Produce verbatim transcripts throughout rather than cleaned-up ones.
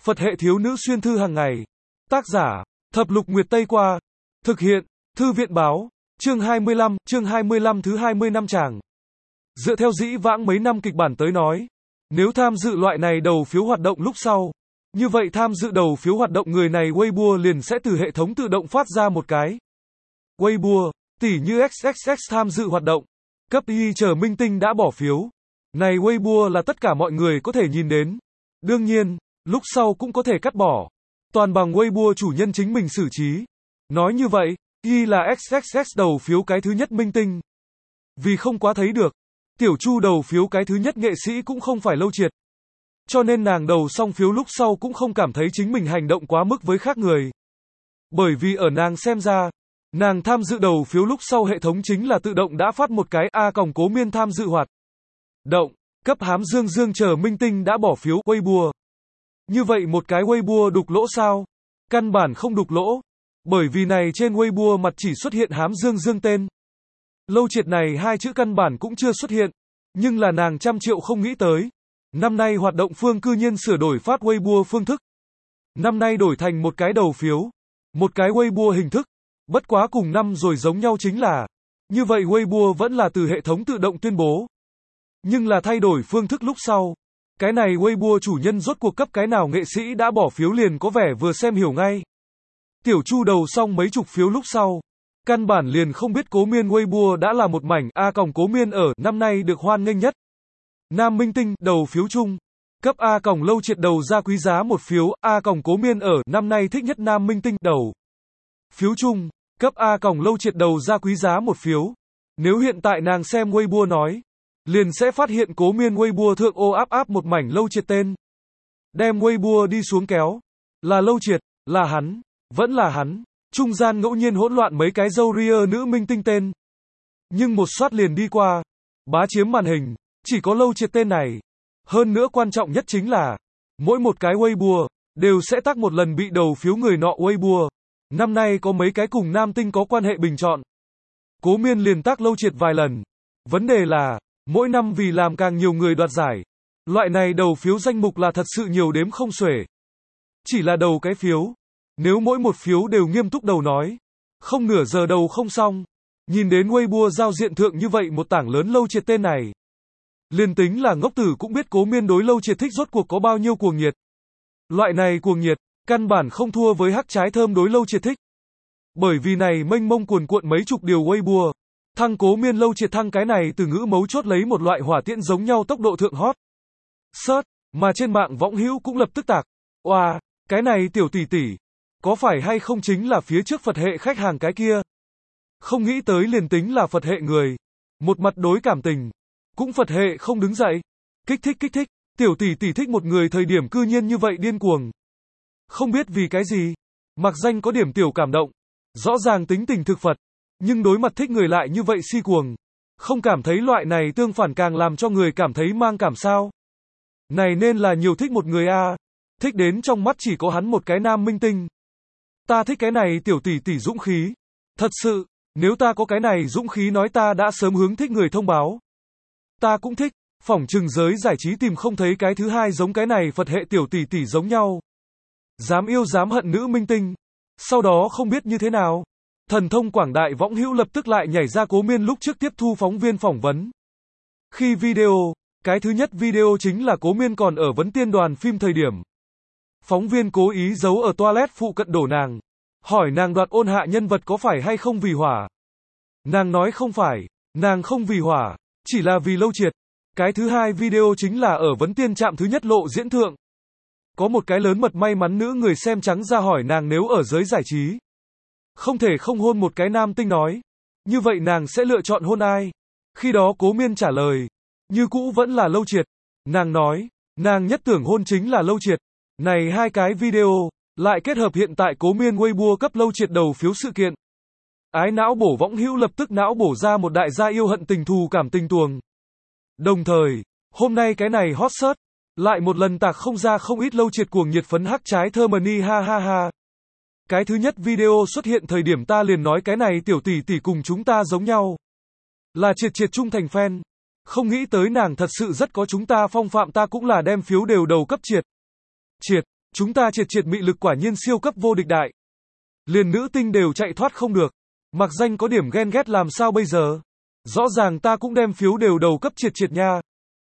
Phật hệ thiếu nữ xuyên thư hàng ngày. Tác giả, Thập Lục Nguyệt Tây Qua. Thực hiện, Thư viện Báo. Chương hai mươi lăm, chương hai mươi lăm thứ hai mươi năm chàng. Dựa theo dĩ vãng mấy năm kịch bản tới nói, nếu tham dự loại này đầu phiếu hoạt động lúc sau, như vậy tham dự đầu phiếu hoạt động người này Weibo liền sẽ từ hệ thống tự động phát ra một cái Weibo, tỉ như ích ích ích tham dự hoạt động, cấp y chờ minh tinh đã bỏ phiếu. Này Weibo là tất cả mọi người có thể nhìn đến. Đương nhiên, lúc sau cũng có thể cắt bỏ. Toàn bằng Weibo chủ nhân chính mình xử trí. Nói như vậy, y là ích ích ích đầu phiếu cái thứ nhất minh tinh. Vì không quá thấy được, Tiểu Chu đầu phiếu cái thứ nhất nghệ sĩ cũng không phải Lâu Triệt. Cho nên nàng đầu xong phiếu lúc sau cũng không cảm thấy chính mình hành động quá mức với khác người. Bởi vì ở nàng xem ra, nàng tham dự đầu phiếu lúc sau hệ thống chính là tự động đã phát một cái A còng Cố Miên tham dự hoạt động, cấp Hám Dương Dương chờ minh tinh đã bỏ phiếu Weibo. Như vậy một cái Weibo đục lỗ sao? Căn bản không đục lỗ. Bởi vì này trên Weibo mặt chỉ xuất hiện Hám Dương Dương tên. Lâu Triệt này hai chữ căn bản cũng chưa xuất hiện. Nhưng là nàng trăm triệu không nghĩ tới. Năm nay hoạt động phương cư nhiên sửa đổi phát Weibo phương thức. Năm nay đổi thành một cái đầu phiếu. Một cái Weibo hình thức. Bất quá cùng năm rồi giống nhau chính là. Như vậy Weibo vẫn là từ hệ thống tự động tuyên bố. Nhưng là thay đổi phương thức lúc sau. Cái này Weibo chủ nhân rốt cuộc cấp cái nào nghệ sĩ đã bỏ phiếu liền có vẻ vừa xem hiểu ngay. Tiểu Chu đầu xong mấy chục phiếu lúc sau. Căn bản liền không biết Cố Miên Weibo đã là một mảnh A còng Cố Miên ở năm nay được hoan nghênh nhất. Nam minh tinh đầu phiếu chung. Cấp A còng Lâu Triệt đầu ra quý giá một phiếu. A còng Cố Miên ở năm nay thích nhất nam minh tinh đầu phiếu chung. Cấp A còng Lâu Triệt đầu ra quý giá một phiếu. Nếu hiện tại nàng xem Weibo nói, liền sẽ phát hiện Cố Miên Weibo thượng ô áp áp một mảnh Lâu Triệt tên. Đem Weibo đi xuống kéo. Là Lâu Triệt, là hắn, vẫn là hắn. Trung gian ngẫu nhiên hỗn loạn mấy cái dâu ria nữ minh tinh tên. Nhưng một soát liền đi qua. Bá chiếm màn hình. Chỉ có Lâu Triệt tên này. Hơn nữa quan trọng nhất chính là, mỗi một cái Weibo đều sẽ tác một lần bị đầu phiếu người nọ Weibo. Năm nay có mấy cái cùng nam tinh có quan hệ bình chọn. Cố Miên liền tác Lâu Triệt vài lần. Vấn đề là, mỗi năm vì làm càng nhiều người đoạt giải. Loại này đầu phiếu danh mục là thật sự nhiều đếm không xuể. Chỉ là đầu cái phiếu. Nếu mỗi một phiếu đều nghiêm túc đầu nói. Không nửa giờ đầu không xong. Nhìn đến Weibo giao diện thượng như vậy một tảng lớn Lâu Triệt tên này. Liên tính là ngốc tử cũng biết Cố Miên đối Lâu Triệt thích rốt cuộc có bao nhiêu cuồng nhiệt. Loại này cuồng nhiệt, căn bản không thua với hắc trái thơm đối Lâu Triệt thích. Bởi vì này mênh mông cuồn cuộn mấy chục điều Weibo. Thăng Cố Miên Lâu Triệt thăng cái này từ ngữ mấu chốt lấy một loại hỏa tiễn giống nhau tốc độ thượng hot. Search, mà trên mạng võng hữu cũng lập tức tạc. Oa, wow, cái này tiểu tỷ tỷ. Có phải hay không chính là phía trước Phật hệ khách hàng cái kia? Không nghĩ tới liền tính là Phật hệ người. Một mặt đối cảm tình. Cũng Phật hệ không đứng dậy. Kích thích kích thích. Tiểu tỷ tỷ thích một người thời điểm cư nhiên như vậy điên cuồng. Không biết vì cái gì. Mặc danh có điểm tiểu cảm động. Rõ ràng tính tình thực Phật. Nhưng đối mặt thích người lại như vậy si cuồng. Không cảm thấy loại này tương phản càng làm cho người cảm thấy mang cảm sao. Này nên là nhiều thích một người a. Thích đến trong mắt chỉ có hắn một cái nam minh tinh. Ta thích cái này tiểu tỷ tỷ dũng khí. Thật sự, nếu ta có cái này dũng khí nói ta đã sớm hướng thích người thông báo. Ta cũng thích, phỏng chừng giới giải trí tìm không thấy cái thứ hai giống cái này Phật hệ tiểu tỷ tỷ giống nhau. Dám yêu dám hận nữ minh tinh. Sau đó không biết như thế nào. Thần thông quảng đại võng hữu lập tức lại nhảy ra Cố Miên lúc trước tiếp thu phóng viên phỏng vấn. Khi video, cái thứ nhất video chính là Cố Miên còn ở vấn tiên đoàn phim thời điểm. Phóng viên cố ý giấu ở toilet phụ cận đổ nàng. Hỏi nàng đoạt ôn hạ nhân vật có phải hay không vì hỏa. Nàng nói không phải, nàng không vì hỏa, chỉ là vì Lâu Triệt. Cái thứ hai video chính là ở vấn tiên trạm thứ nhất lộ diễn thượng. Có một cái lớn mật may mắn nữ người xem trắng ra hỏi nàng nếu ở giới giải trí. Không thể không hôn một cái nam tinh nói. Như vậy nàng sẽ lựa chọn hôn ai? Khi đó Cố Miên trả lời. Như cũ vẫn là Lâu Triệt. Nàng nói, nàng nhất tưởng hôn chính là Lâu Triệt. Này hai cái video, lại kết hợp hiện tại Cố Miên Weibo cấp Lâu Triệt đầu phiếu sự kiện. Ái não bổ võng hữu lập tức não bổ ra một đại gia yêu hận tình thù cảm tình tuồng. Đồng thời, hôm nay cái này hot search, lại một lần tạc không ra không ít Lâu Triệt cuồng nhiệt phấn hắc trái thơ mani ha ha ha. Cái thứ nhất video xuất hiện thời điểm ta liền nói cái này tiểu tỷ tỷ cùng chúng ta giống nhau. Là Triệt Triệt trung thành fan. Không nghĩ tới nàng thật sự rất có chúng ta phong phạm ta cũng là đem phiếu đều đầu cấp Triệt. Triệt, Chúng ta triệt triệt mị lực quả nhiên siêu cấp vô địch đại. Liền nữ tinh đều chạy thoát không được. Mặc danh có điểm ghen ghét làm sao bây giờ? Rõ ràng ta cũng đem phiếu đều đầu cấp triệt triệt nha.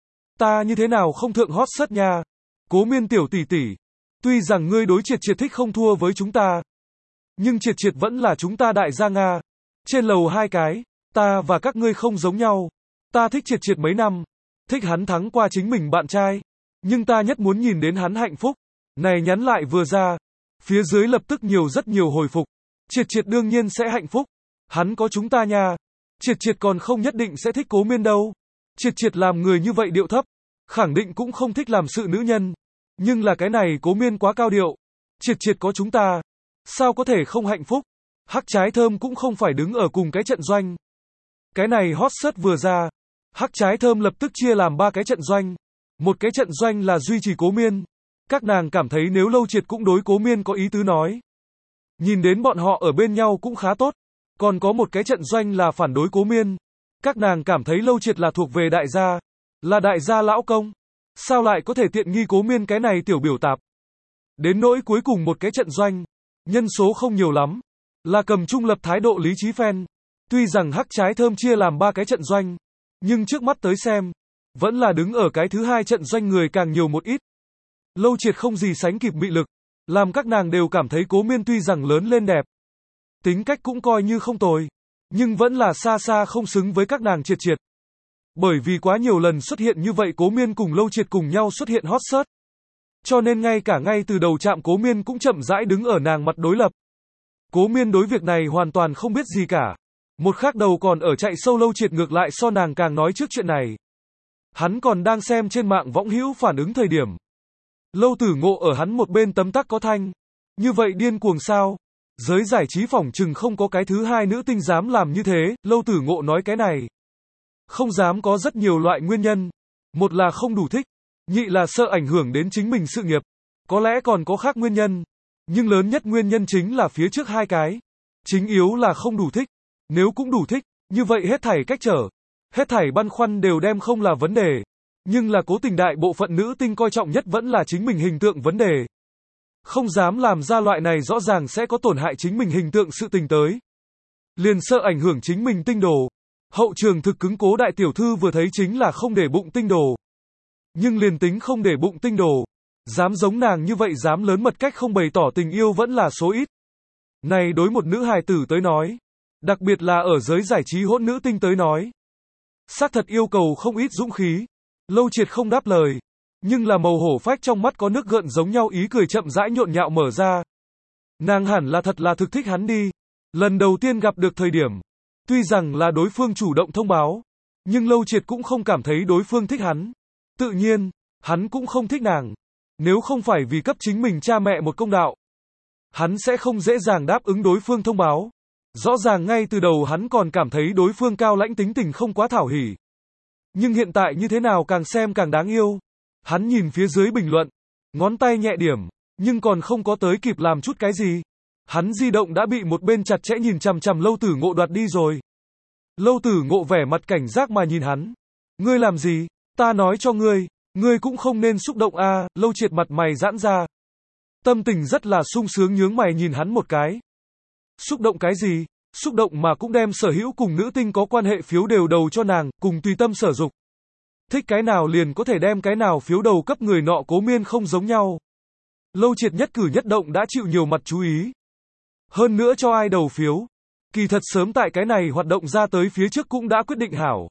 Ta như thế nào không thượng hot search nha. Cố Miên tiểu tỷ tỷ. Tuy rằng ngươi đối triệt triệt thích không thua với chúng ta. Nhưng triệt triệt vẫn là chúng ta đại gia Nga. Trên lầu hai cái. Ta và các ngươi không giống nhau. Ta thích triệt triệt mấy năm. Thích hắn thắng qua chính mình bạn trai. Nhưng ta nhất muốn nhìn đến hắn hạnh phúc. Này nhắn lại vừa ra. Phía dưới lập tức nhiều rất nhiều hồi phục. Triệt triệt đương nhiên sẽ hạnh phúc. Hắn có chúng ta nha. Triệt triệt còn không nhất định sẽ thích Cố Miên đâu. Triệt triệt làm người như vậy điệu thấp. Khẳng định cũng không thích làm sự nữ nhân. Nhưng là cái này Cố Miên quá cao điệu. Triệt triệt có chúng ta. Sao có thể không hạnh phúc? Hắc trái thơm cũng không phải đứng ở cùng cái trận doanh. Cái này hot search vừa ra. Hắc trái thơm lập tức chia làm ba cái trận doanh. Một cái trận doanh là duy trì Cố Miên. Các nàng cảm thấy nếu Lâu Triệt cũng đối Cố Miên có ý tứ nói. Nhìn đến bọn họ ở bên nhau cũng khá tốt. Còn có một cái trận doanh là phản đối Cố Miên. Các nàng cảm thấy Lâu Triệt là thuộc về đại gia. Là đại gia lão công. Sao lại có thể tiện nghi Cố Miên cái này tiểu biểu tạp. Đến nỗi cuối cùng một cái trận doanh. Nhân số không nhiều lắm. Là cầm trung lập thái độ lý trí fan. Tuy rằng hắc trái thơm chia làm ba cái trận doanh. Nhưng trước mắt tới xem. Vẫn là đứng ở cái thứ hai trận doanh người càng nhiều một ít. Lâu Triệt không gì sánh kịp mị lực. Làm các nàng đều cảm thấy Cố Miên tuy rằng lớn lên đẹp. Tính cách cũng coi như không tồi. Nhưng vẫn là xa xa không xứng với các nàng triệt triệt. Bởi vì quá nhiều lần xuất hiện như vậy Cố Miên cùng Lâu Triệt cùng nhau xuất hiện hot search. Cho nên ngay cả ngay từ đầu chạm Cố Miên cũng chậm rãi đứng ở nàng mặt đối lập. Cố Miên đối việc này hoàn toàn không biết gì cả. Một khác đầu còn ở chạy sâu Lâu Triệt ngược lại so nàng càng nói trước chuyện này. Hắn còn đang xem trên mạng võng hữu phản ứng thời điểm. Lâu Tử Ngộ ở hắn một bên tấm tắc có thanh. Như vậy điên cuồng sao? Giới giải trí phỏng chừng không có cái thứ hai nữ tinh dám làm như thế. Lâu Tử Ngộ nói cái này. Không dám có rất nhiều loại nguyên nhân. Một là không đủ thích. Nhị là sợ ảnh hưởng đến chính mình sự nghiệp. Có lẽ còn có khác nguyên nhân. Nhưng lớn nhất nguyên nhân chính là phía trước hai cái. Chính yếu là không đủ thích. Nếu cũng đủ thích, như vậy hết thảy cách trở. Hết thảy băn khoăn đều đem không là vấn đề. Nhưng là cố tình đại bộ phận nữ tinh coi trọng nhất vẫn là chính mình hình tượng vấn đề. Không dám làm ra loại này rõ ràng sẽ có tổn hại chính mình hình tượng sự tình tới. Liền sợ ảnh hưởng chính mình tinh đồ. Hậu trường thực cứng Cố đại tiểu thư vừa thấy chính là không để bụng tinh đồ. Nhưng liền tính không để bụng tinh đồ. Dám giống nàng như vậy dám lớn mật cách không bày tỏ tình yêu vẫn là số ít. Này đối một nữ hài tử tới nói. Đặc biệt là ở giới giải trí hỗn nữ tinh tới nói. Xác thật yêu cầu không ít dũng khí. Lâu Triệt không đáp lời. Nhưng là màu hổ phách trong mắt có nước gợn giống nhau ý cười chậm rãi nhộn nhạo mở ra. Nàng hẳn là thật là thực thích hắn đi. Lần đầu tiên gặp được thời điểm. Tuy rằng là đối phương chủ động thông báo. Nhưng Lâu Triệt cũng không cảm thấy đối phương thích hắn. Tự nhiên, hắn cũng không thích nàng. Nếu không phải vì cấp chính mình cha mẹ một công đạo. Hắn sẽ không dễ dàng đáp ứng đối phương thông báo. Rõ ràng ngay từ đầu hắn còn cảm thấy đối phương cao lãnh tính tình không quá thảo hỉ. Nhưng hiện tại như thế nào càng xem càng đáng yêu. Hắn nhìn phía dưới bình luận. Ngón tay nhẹ điểm. Nhưng còn không có tới kịp làm chút cái gì. Hắn di động đã bị một bên chặt chẽ nhìn chằm chằm Lâu Tử Ngộ đoạt đi rồi. Lâu Tử Ngộ vẻ mặt cảnh giác mà nhìn hắn. Ngươi làm gì? Ta nói cho ngươi. Ngươi cũng không nên xúc động a. Lâu Triệt mặt mày giãn ra. Tâm tình rất là sung sướng nhướng mày nhìn hắn một cái. Xúc động cái gì? Xúc động mà cũng đem sở hữu cùng nữ tinh có quan hệ phiếu đều đầu cho nàng, cùng tùy tâm sở dục. Thích cái nào liền có thể đem cái nào phiếu đầu cấp người nọ. Cố Miên không giống nhau. Lâu Triệt nhất cử nhất động đã chịu nhiều mặt chú ý. Hơn nữa cho ai đầu phiếu. Kỳ thật sớm tại cái này hoạt động ra tới phía trước cũng đã quyết định hảo.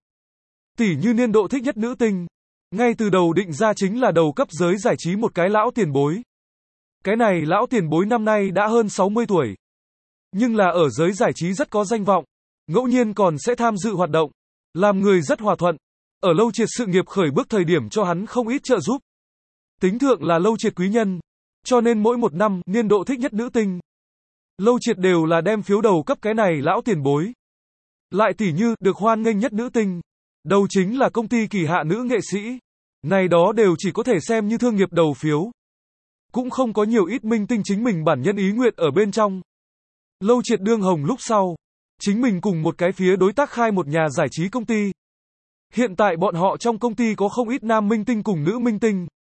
Tỷ như niên độ thích nhất nữ tinh. Ngay từ đầu định ra chính là đầu cấp giới giải trí một cái lão tiền bối. Cái này lão tiền bối năm nay đã hơn sáu mươi tuổi. Nhưng là ở giới giải trí rất có danh vọng. Ngẫu nhiên còn sẽ tham dự hoạt động. Làm người rất hòa thuận. Ở Lâu Triệt sự nghiệp khởi bước thời điểm cho hắn không ít trợ giúp. Tính thượng là Lâu Triệt quý nhân. Cho nên mỗi một năm, niên độ thích nhất nữ tinh. Lâu Triệt đều là đem phiếu đầu cấp cái này lão tiền bối. Lại tỉ như, được hoan nghênh nhất nữ tinh. Đầu chính là công ty kỳ hạ nữ nghệ sĩ. Này đó đều chỉ có thể xem như thương nghiệp đầu phiếu. Cũng không có nhiều ít minh tinh chính mình bản nhân ý nguyện ở bên trong. Lâu Triệt đương hồng lúc sau. Chính mình cùng một cái phía đối tác khai một nhà giải trí công ty. Hiện tại bọn họ trong công ty có không ít nam minh tinh cùng nữ minh tinh.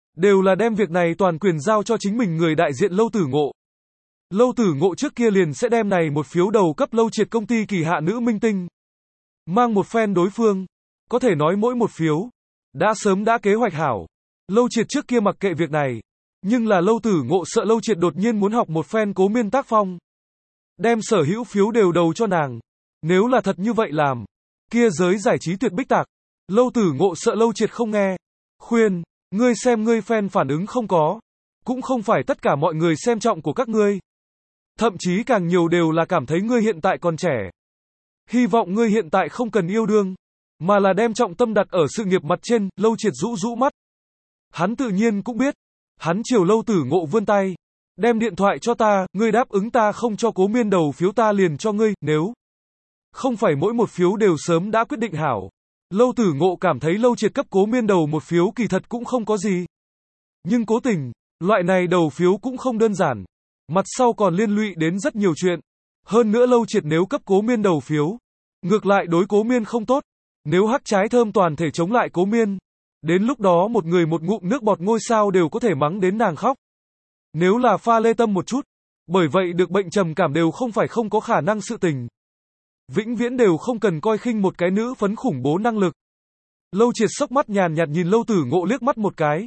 đều là đem việc này toàn quyền giao cho chính mình người đại diện Lâu Tử Ngộ. Lâu Tử Ngộ trước kia liền sẽ đem này một phiếu đầu cấp Lâu Triệt công ty kỳ hạ nữ minh tinh. Mang một phen đối phương, có thể nói mỗi một phiếu, đã sớm đã kế hoạch hảo. Lâu Triệt trước kia mặc kệ việc này, nhưng là Lâu Tử Ngộ sợ Lâu Triệt đột nhiên muốn học một phen Cố Miên tác phong. Đem sở hữu phiếu đều đầu cho nàng. Nếu là thật như vậy làm, kia giới giải trí tuyệt bích tạc. Lâu Tử Ngộ sợ Lâu Triệt không nghe. Khuyên, ngươi xem ngươi fan phản ứng không có. Cũng không phải tất cả mọi người xem trọng của các ngươi. Thậm chí càng nhiều đều là cảm thấy ngươi hiện tại còn trẻ. Hy vọng ngươi hiện tại không cần yêu đương, mà là đem trọng tâm đặt ở sự nghiệp mặt trên. Lâu Triệt rũ rũ mắt. Hắn tự nhiên cũng biết. Hắn chiều Lâu Tử Ngộ vươn tay. Đem điện thoại cho ta, ngươi đáp ứng ta không cho Cố Miên đầu phiếu ta liền cho ngươi, nếu không phải mỗi một phiếu đều sớm đã quyết định hảo. Lâu Tử Ngộ cảm thấy Lâu Triệt cấp Cố Miên đầu một phiếu kỳ thật cũng không có gì. Nhưng cố tình, loại này đầu phiếu cũng không đơn giản. Mặt sau còn liên lụy đến rất nhiều chuyện. Hơn nữa Lâu Triệt nếu cấp Cố Miên đầu phiếu, ngược lại đối Cố Miên không tốt. Nếu hắc trái thơm toàn thể chống lại Cố Miên, đến lúc đó một người một ngụm nước bọt ngôi sao đều có thể mắng đến nàng khóc. Nếu là pha lê tâm một chút, bởi vậy được bệnh trầm cảm đều không phải không có khả năng sự tình. Vĩnh viễn đều không cần coi khinh một cái nữ phấn khủng bố năng lực. Lâu Triệt sốc mắt nhàn nhạt nhìn Lâu Tử Ngộ liếc mắt một cái.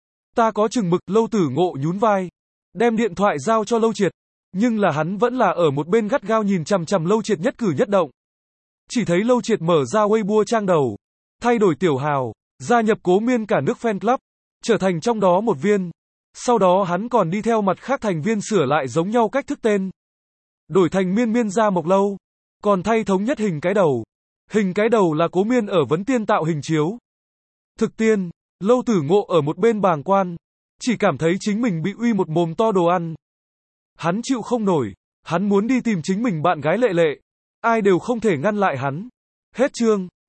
Ta có chừng mực. Lâu Tử Ngộ nhún vai, đem điện thoại giao cho Lâu Triệt, nhưng là hắn vẫn là ở một bên gắt gao nhìn chằm chằm Lâu Triệt nhất cử nhất động. Chỉ thấy Lâu Triệt mở ra Weibo trang đầu, thay đổi tiểu hào, gia nhập Cố Miên cả nước fan club, trở thành trong đó một viên. Sau đó hắn còn đi theo mặt khác thành viên sửa lại giống nhau cách thức tên, đổi thành Miên Miên Gia Mộc Lâu, còn thay thống nhất hình cái đầu. Hình cái đầu là Cố Miên ở vấn tiên tạo hình chiếu. Thực tiên, Lâu Tử Ngộ ở một bên bàng quan, chỉ cảm thấy chính mình bị uy một mồm to đồ ăn. Hắn chịu không nổi, hắn muốn đi tìm chính mình bạn gái Lệ Lệ, ai đều không thể ngăn lại hắn. Hết chương.